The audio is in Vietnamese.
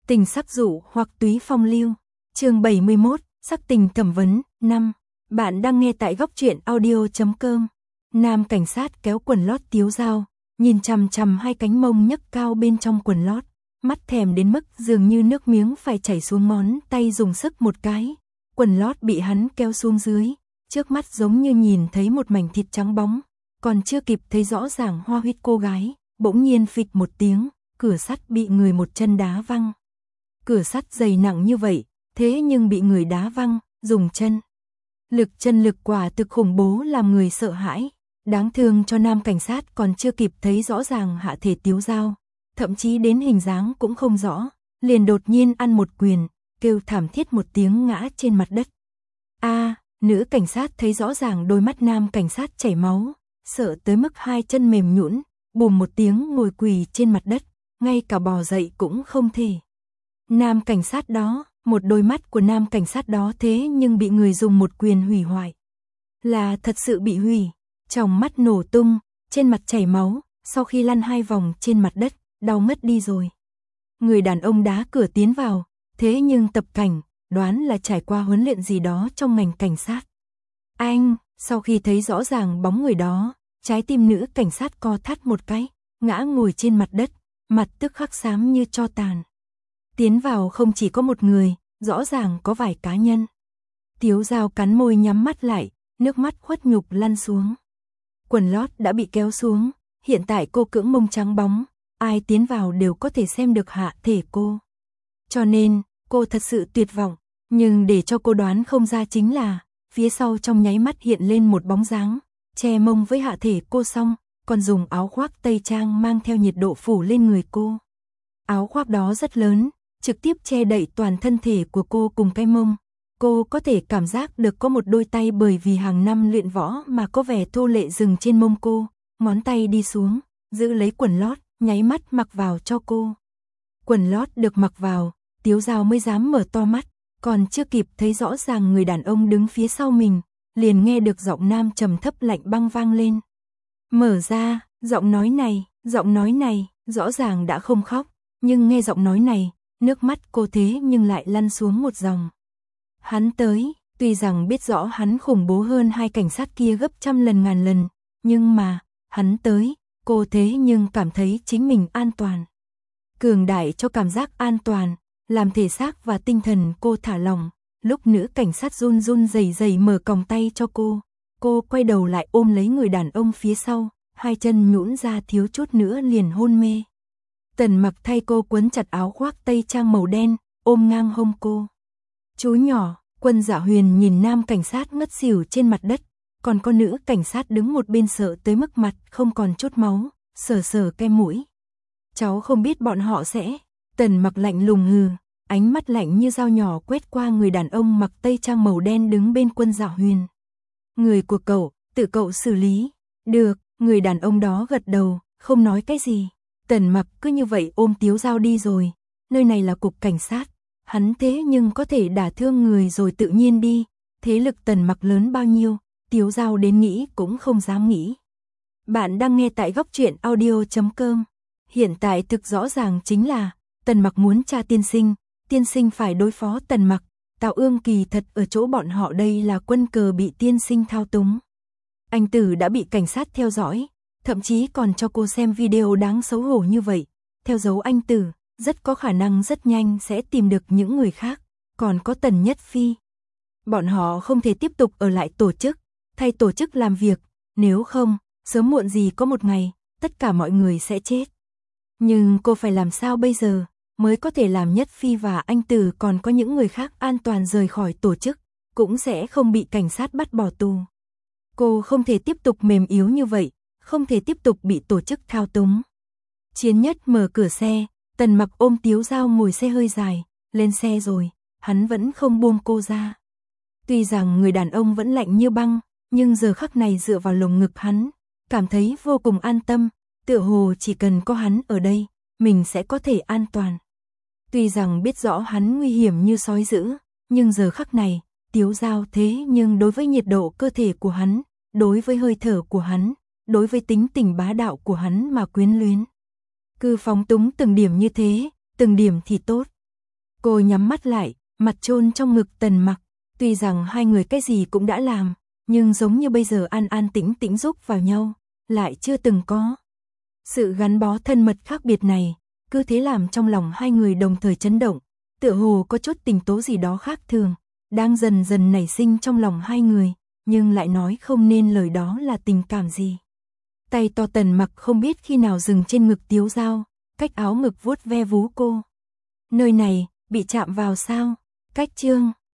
Tình sắc dụ hoặc túy phong lưu. Chương 71, sắc tình thẩm vấn, 5. Bạn đang nghe tại góc truyện audio.com. Nam cảnh sát kéo quần lót Tiếu Dao, nhìn chằm chằm hai cánh mông nhấc cao bên trong quần lót, mắt thèm đến mức dường như nước miếng phải chảy xuống ngón tay, dùng sức một cái. Quần lót bị hắn kéo xuống dưới, trước mắt giống như nhìn thấy một mảnh thịt trắng bóng, còn chưa kịp thấy rõ ràng hoa huyết cô gái, bỗng nhiên phịch một tiếng, cửa sắt bị người một chân đá văng. Cửa sắt dày nặng như vậy, thế nhưng bị người đá văng, dùng chân. Lực quả thực khủng bố làm người sợ hãi. Đáng thương cho nam cảnh sát còn chưa kịp thấy rõ ràng hạ thể Tiếu Dao, thậm chí đến hình dáng cũng không rõ, liền đột nhiên ăn một quyền, kêu thảm thiết một tiếng ngã trên mặt đất. Nữ cảnh sát thấy rõ ràng đôi mắt nam cảnh sát chảy máu, sợ tới mức hai chân mềm nhũn, bùm một tiếng ngồi quỳ trên mặt đất, ngay cả bò dậy cũng không thể. Nam cảnh sát đó, một đôi mắt của nam cảnh sát đó thế nhưng bị người dùng một quyền hủy hoại. Là thật sự bị hủy, tròng mắt nổ tung, trên mặt chảy máu, sau khi lăn 2 vòng trên mặt đất, đau mất đi rồi. Người đàn ông đá cửa tiến vào, thế nhưng tập cảnh, đoán là trải qua huấn luyện gì đó trong ngành cảnh sát. Sau khi thấy rõ ràng bóng người đó, trái tim nữ cảnh sát co thắt một cái, ngã ngồi trên mặt đất, mặt tức khắc xám như tro tàn. Tiến vào không chỉ có một người, rõ ràng có vài cá nhân. Tiếu Dao cắn môi nhắm mắt lại, nước mắt khuất nhục lăn xuống. Quần lót đã bị kéo xuống, hiện tại cô cưỡng mông trắng bóng, ai tiến vào đều có thể xem được hạ thể cô. Cho nên, cô thật sự tuyệt vọng, nhưng để cho cô đoán không ra chính là, phía sau trong nháy mắt hiện lên một bóng dáng, che mông với hạ thể cô xong, còn dùng áo khoác tây trang mang theo nhiệt độ phủ lên người cô. Áo khoác đó rất lớn, trực tiếp che đậy toàn thân thể của cô cùng cái mông. Cô có thể cảm giác được có một đôi tay bởi vì hàng năm luyện võ mà có vẻ thô lệ dừng trên mông cô, ngón tay đi xuống, giữ lấy quần lót, nháy mắt mặc vào cho cô. Quần lót được mặc vào, Tiếu Dao mới dám mở to mắt, còn chưa kịp thấy rõ ràng người đàn ông đứng phía sau mình, liền nghe được giọng nam trầm thấp lạnh băng vang lên. Mở ra, giọng nói này, rõ ràng đã không khóc, nhưng nghe giọng nói này, nước mắt cô thế nhưng lại lăn xuống một dòng. Hắn tới, tuy rằng biết rõ hắn khủng bố hơn hai cảnh sát kia gấp trăm lần ngàn lần, nhưng mà, hắn tới, cô thế nhưng cảm thấy chính mình an toàn. Cường đại cho cảm giác an toàn, làm thể xác và tinh thần cô thả lỏng. Lúc nữ cảnh sát run run rẩy rẩy mở còng tay cho cô quay đầu lại ôm lấy người đàn ông phía sau, hai chân nhũn ra thiếu chút nữa liền hôn mê. Tần Mặc thay cô quấn chặt áo khoác tây trang màu đen, ôm ngang hông cô. Chú nhỏ, Quân Dạ Huyền nhìn nam cảnh sát ngất xỉu trên mặt đất, còn có nữ cảnh sát đứng một bên sợ tới mức mặt không còn chút máu, sờ cái mũi. Cháu không biết bọn họ sẽ. Tần Mặc lạnh lùng hừ, ánh mắt lạnh như dao nhỏ quét qua người đàn ông mặc tây trang màu đen đứng bên Quân Dạ Huyền. Người của cậu, tự cậu xử lý. Được, người đàn ông đó gật đầu, không nói cái gì. Tần Mặc cứ như vậy ôm Tiếu Dao đi rồi. Nơi này là cục cảnh sát, hắn thế nhưng có thể đả thương người rồi tự nhiên đi. Thế lực Tần Mặc lớn bao nhiêu, Tiếu Dao đến nghĩ cũng không dám nghĩ. Bạn đang nghe tại góc truyện audio.com. Hiện tại thực rõ ràng chính là Tần Mặc muốn tra tiên sinh phải đối phó Tần Mặc. Tào Ương kỳ thật ở chỗ bọn họ đây là quân cờ bị tiên sinh thao túng. Anh Tử đã bị cảnh sát theo dõi, thậm chí còn cho cô xem video đáng xấu hổ như vậy. Theo dấu anh Tử, rất có khả năng rất nhanh sẽ tìm được những người khác, còn có Tần Nhất Phi. Bọn họ không thể tiếp tục ở lại tổ chức, thay tổ chức làm việc, nếu không, sớm muộn gì có một ngày, tất cả mọi người sẽ chết. Nhưng cô phải làm sao bây giờ, mới có thể làm Nhất Phi và anh Tử còn có những người khác an toàn rời khỏi tổ chức, cũng sẽ không bị cảnh sát bắt bỏ tù. Cô không thể tiếp tục mềm yếu như vậy, không thể tiếp tục bị tổ chức thao túng. Chiến Nhất mở cửa xe, Tần Mặc ôm Tiếu Dao ngồi xe hơi dài, lên xe rồi, hắn vẫn không buông cô ra. Tuy rằng người đàn ông vẫn lạnh như băng, nhưng giờ khắc này dựa vào lồng ngực hắn, cảm thấy vô cùng an tâm, tựa hồ chỉ cần có hắn ở đây, mình sẽ có thể an toàn. Tuy rằng biết rõ hắn nguy hiểm như sói dữ, nhưng giờ khắc này, Tiếu Dao thế nhưng đối với nhiệt độ cơ thể của hắn, đối với hơi thở của hắn, đối với tính tình bá đạo của hắn mà quyến luyến. Cứ phóng túng từng điểm như thế, từng điểm thì tốt. Cô nhắm mắt lại, mặt chôn trong ngực Tần Mặc. Tuy rằng hai người cái gì cũng đã làm, nhưng giống như bây giờ an an tĩnh tĩnh giúp vào nhau, lại chưa từng có. Sự gắn bó thân mật khác biệt này, cứ thế làm trong lòng hai người đồng thời chấn động, tựa hồ có chút tình tố gì đó khác thường, đang dần dần nảy sinh trong lòng hai người, nhưng lại nói không nên lời đó là tình cảm gì. Tay to Tần Mặc không biết khi nào dừng trên ngực Tiếu Dao, cách áo ngực vuốt ve vú cô. Nơi này, bị chạm vào sao? Cách chương